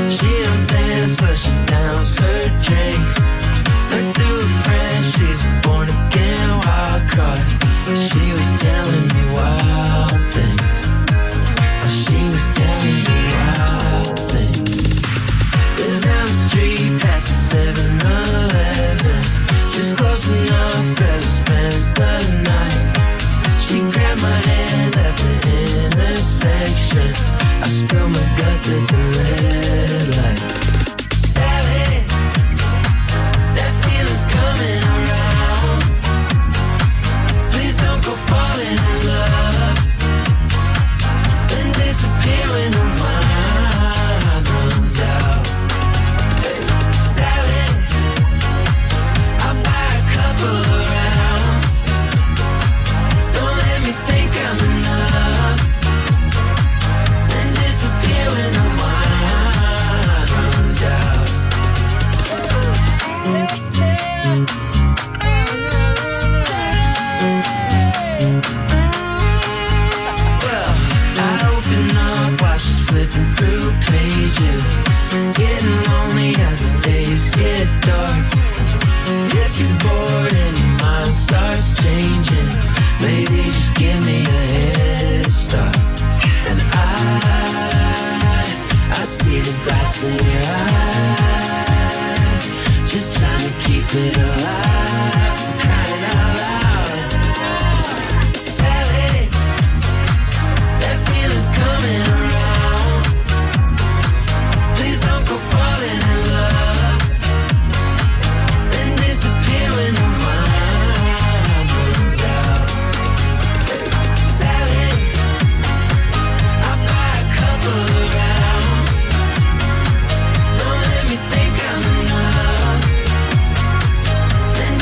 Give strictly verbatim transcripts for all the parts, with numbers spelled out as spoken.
She don't dance, but she downs her drinks. Heard through a friend, she's a born again wild card. She was telling me wild things. She was telling me wild things. Lives down the street past the seven eleven, just close enough that I spent the night. She grabbed my hand at the intersection. I spilled my guts at the red light. Sally, that feeling's coming around. Please don't go falling in love and disappear when the wine runs out. Hey, Sally, I'll buy a couple of rounds. Don't let me think I'm enough and disappear when the wine runs out. Well, I open up while she's flipping through pages, getting lonely as the days get dark. If you're bored and your mind starts changing, maybe just give me a head start. And I, I see the glass in your eyes, just trying to keep it alive, crying out loud. Sally, that feeling's coming around. Please don't go falling in love and disappear when the wine runs out. Sally, I'll buy a couple of rounds. Don't let me think I'm enough and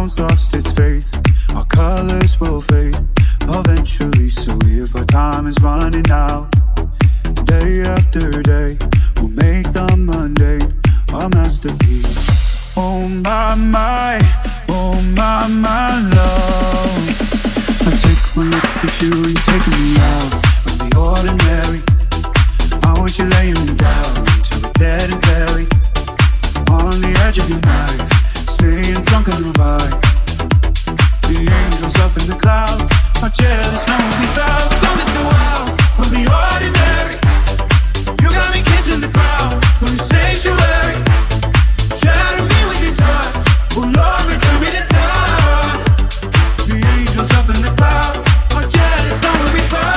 town's lost its faith. Our colors will fade eventually, so if our time is running out, day after day, we'll make the mundane a masterpiece. Oh my, my, oh my, my love. I take one look at you and you're taking me out of the ordinary. I want you laying me down till we're dead and buried on the edge of your knife, staying drunk on your vibe. The angels up in the clouds are jealous, knowing we bow. Don't let so out from the ordinary. You got me kissing the ground from the sanctuary. Shatter me with your touch, oh Lord, return me to dust. The angels up in the clouds are jealous, knowing we bow.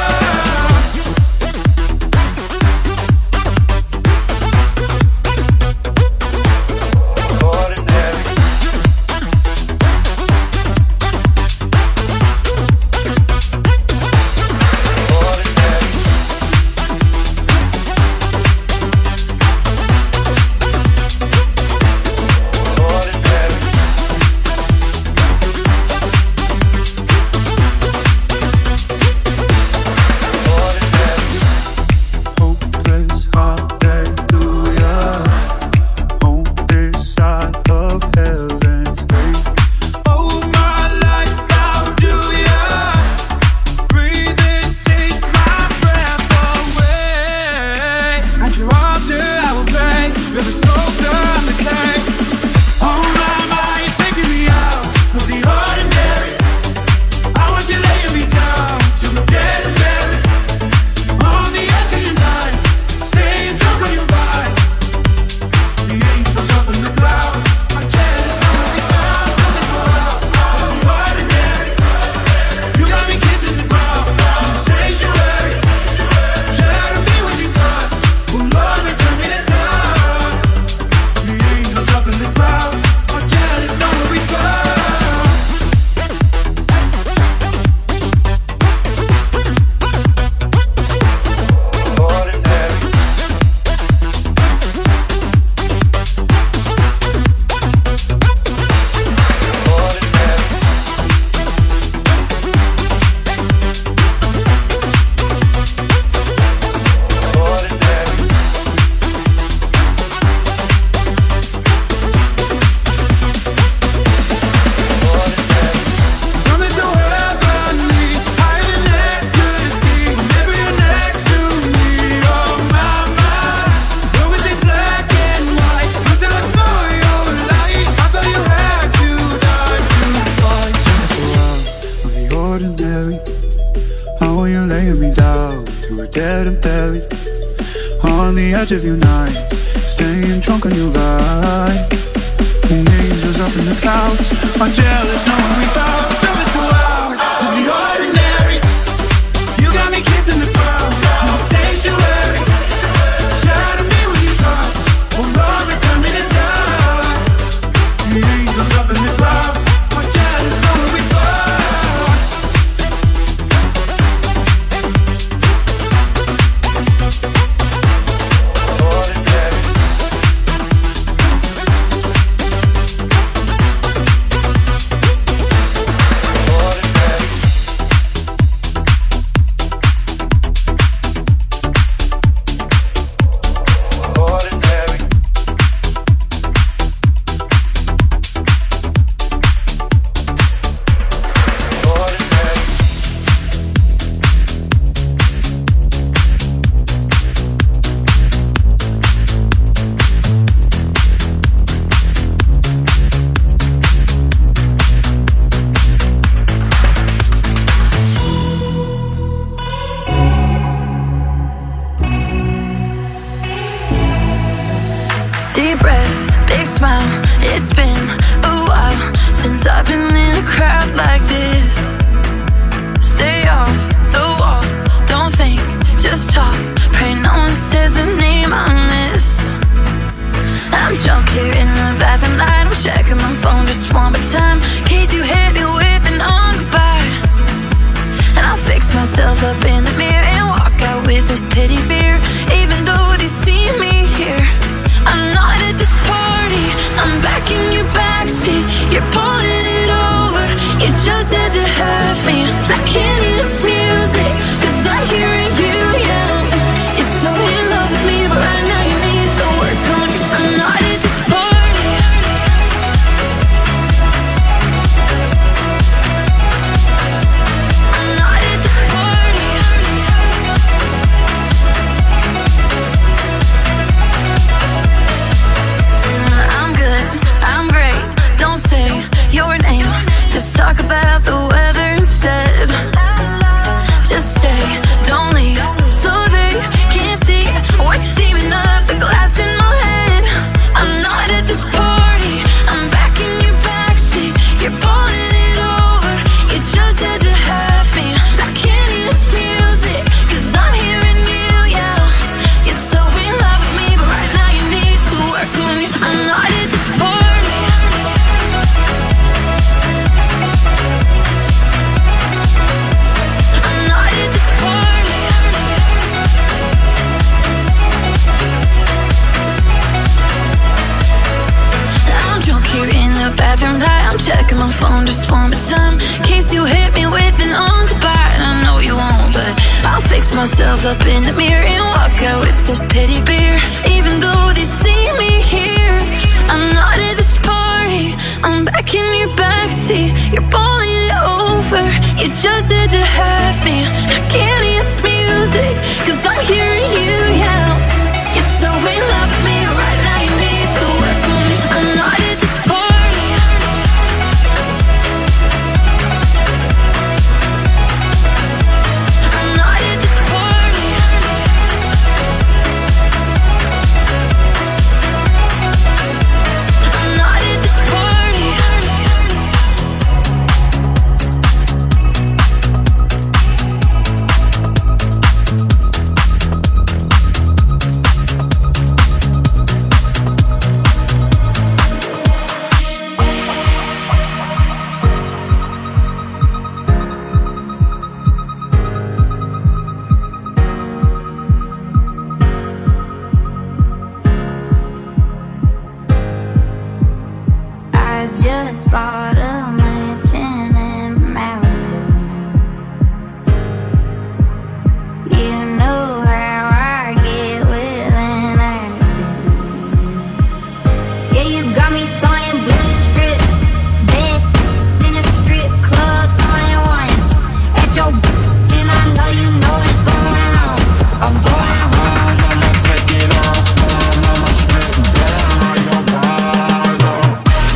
Of your night, staying drunk on your vibe. The angels up in the clouds are jealous, knowing we bow. Something so out of the ordinary. You got me kissing the ground in the sanctuary. Shatter me with your touch, oh Lord, return me to dust. The angels up in the clouds are jealous, knowing we bow. Deep breath, big smile. It's been a while since I've been in a crowd like this. Stay off the wall, don't think, just talk. Pray no one says the name I miss. I'm drunk here in the bathroom light. I'm checking my phone just one more time, in case you hit me with an on goodbye. And I'll fix myself up in the mirror and walk out with this pity beer. Even though they see me here, I'm not at this party. I'm backing you back back on my phone just one more time, in case you hit me with an on goodbye. And I know you won't, but I'll fix myself up in the mirror and walk out with this teddy bear. Even though they see me here, I'm not at this party. I'm back in your backseat, you're balling it over. You just had to have me. I can't hear this music, cause I'm hearing you yell. You're so in love with me right now, you need to work on me. I'm not at this party. I'm not at this party. I'm not at this party. I just bought a mansion in Malibu. You know how I get with an attitude. Yeah, you got me throwing blue strips, bed in a strip club, throwing ones at your and I know you know what's going on. I'm going home, I'ma take it off, I'ma strip down your bars off.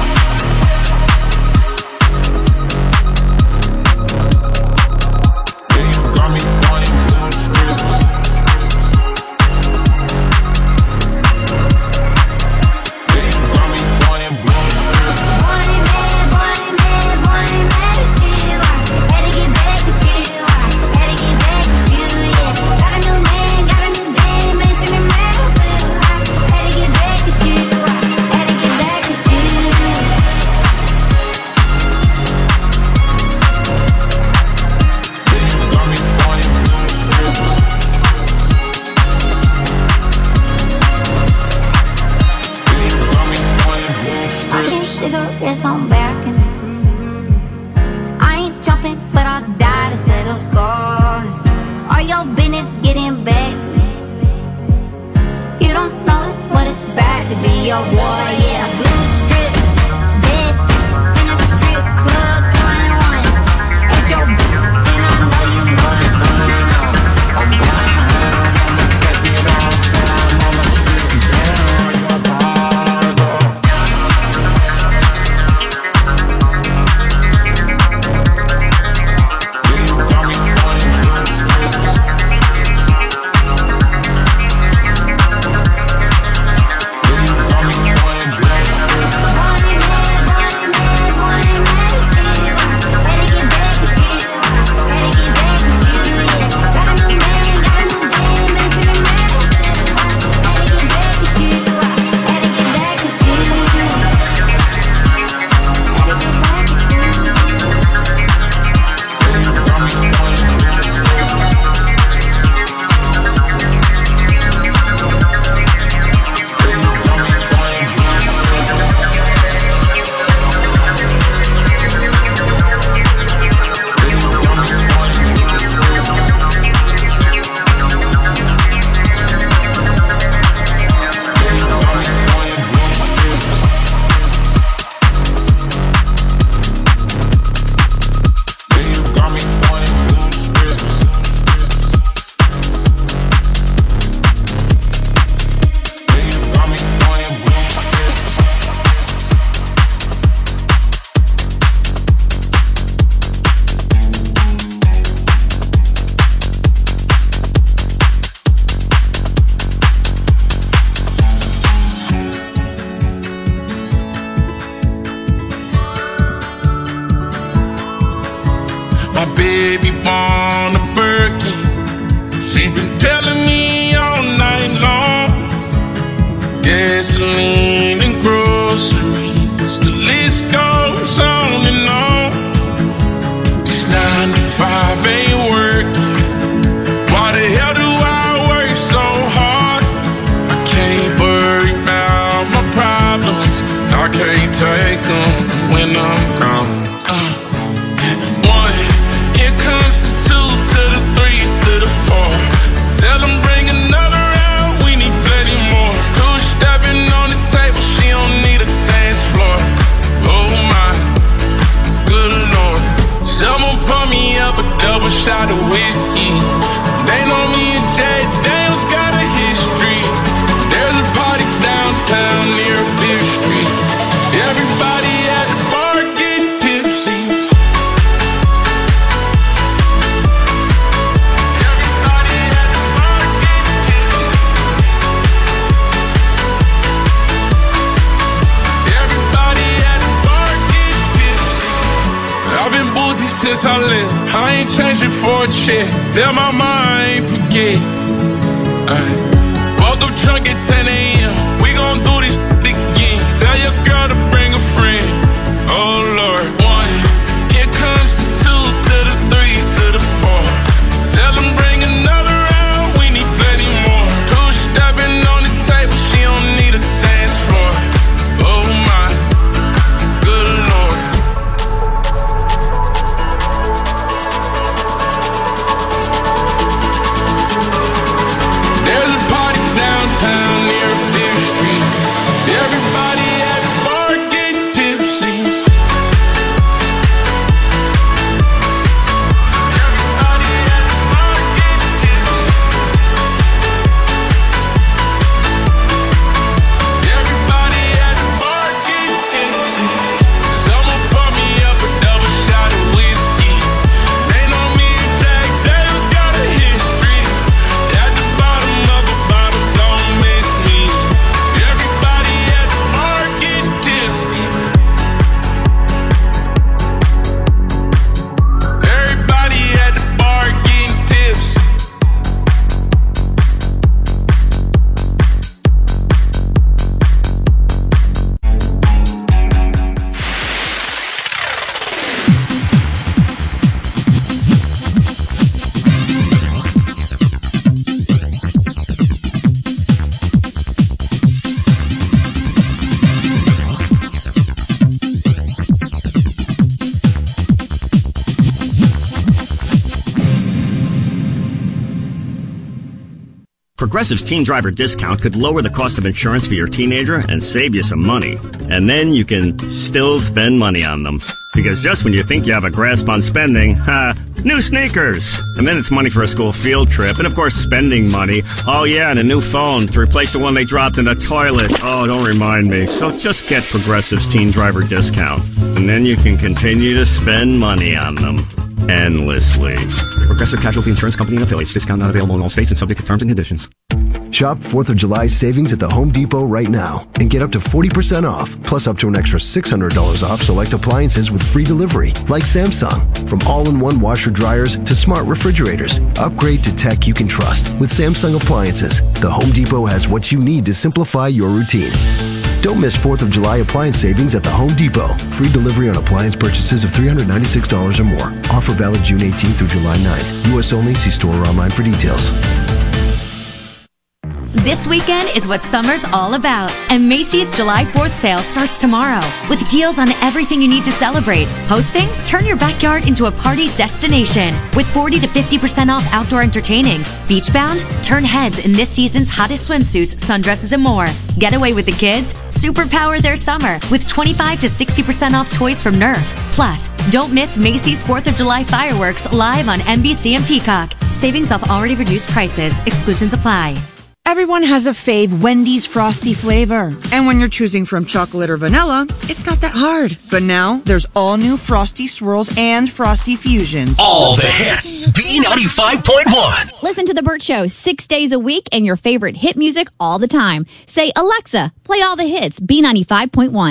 Cigarettes on back in this. I ain't jumping, but I'll die to settle scores. All your business getting back to me. You don't know what it's bad to be your war, yeah. Blue strips, dead in a strip club, throwing ones at your and I know you know what's going on. I'm going home, I'ma take it off, I'ma strip down your bars off. My baby born a Birkin. She's been telling me all night long. Gasoline and groceries, the list goes on and on. This nine to five ain't working. Why the hell do I work so hard? I can't worry about my problems. I can't take them when I'm gone. shot of whiskey. They know me and Jay Daniels got a history. There's a party downtown near Fifth Street. Everybody at the bar getting tipsy. Everybody at the bar getting tipsy. Everybody at the bar getting tipsy. I've been boozy since I left. I ain't changing for a check. Tell my mom I ain't forget. Ay. Woke up drunk at ten a.m. We gon' do this again. Tell your girl to bring a friend. Oh Lord. One. Here comes the two to the three to the four. Tell them bring another round. We need plenty more. Two stepping on the table. She don't need a dance floor. Oh my. Good Lord. There's a party downtown near Fifth Street. Everybody at the bar getting tipsy. Everybody at the bar getting tipsy. Everybody at the bar getting tipsy. Someone pour me up a double shot of whiskey. They know me and Jack Daniels got a history. At the bottom of a bottle, don't miss me. Everybody at the bar getting tipsy. Everybody at the bar getting tipsy. Progressive's Teen Driver discount could lower the cost of insurance for your teenager and save you some money. And then you can still spend money on them. Because just when you think you have a grasp on spending, ha, new sneakers. And then it's money for a school field trip. And of course, spending money. Oh yeah, and a new phone to replace the one they dropped in the toilet. Oh, don't remind me. So just get Progressive's Teen Driver discount. And then you can continue to spend money on them. Endlessly. Progressive Casualty Insurance Company and Affiliates. Discount not available in all states and subject to terms and conditions. Shop fourth of July savings at the Home Depot right now and get up to forty percent off, plus up to an extra six hundred dollars off select appliances with free delivery, like Samsung. From all-in-one washer dryers to smart refrigerators, upgrade to tech you can trust with Samsung appliances. The Home Depot has what you need to simplify your routine. Don't miss fourth of July appliance savings at the Home Depot. Free delivery on appliance purchases of three hundred ninety-six dollars or more. Offer valid June eighteenth through July ninth. U S only. See store or online for details. This weekend is what summer's all about, and Macy's July fourth sale starts tomorrow with deals on everything you need to celebrate. Hosting? Turn your backyard into a party destination with forty to fifty percent off outdoor entertaining. Beachbound? Turn heads in this season's hottest swimsuits, sundresses, and more. Get away with the kids? Superpower their summer with twenty-five to sixty percent off toys from Nerf. Plus, don't miss Macy's fourth of July fireworks live on N B C and Peacock. Savings off already reduced prices. Exclusions apply. Everyone has a fave Wendy's Frosty flavor. And when you're choosing from chocolate or vanilla, it's not that hard. But now, there's all new Frosty Swirls and Frosty Fusions. All the hits. B ninety-five point one. Listen to The Burt Show six days a week and your favorite hit music all the time. Say, Alexa, play all the hits. B ninety-five point one.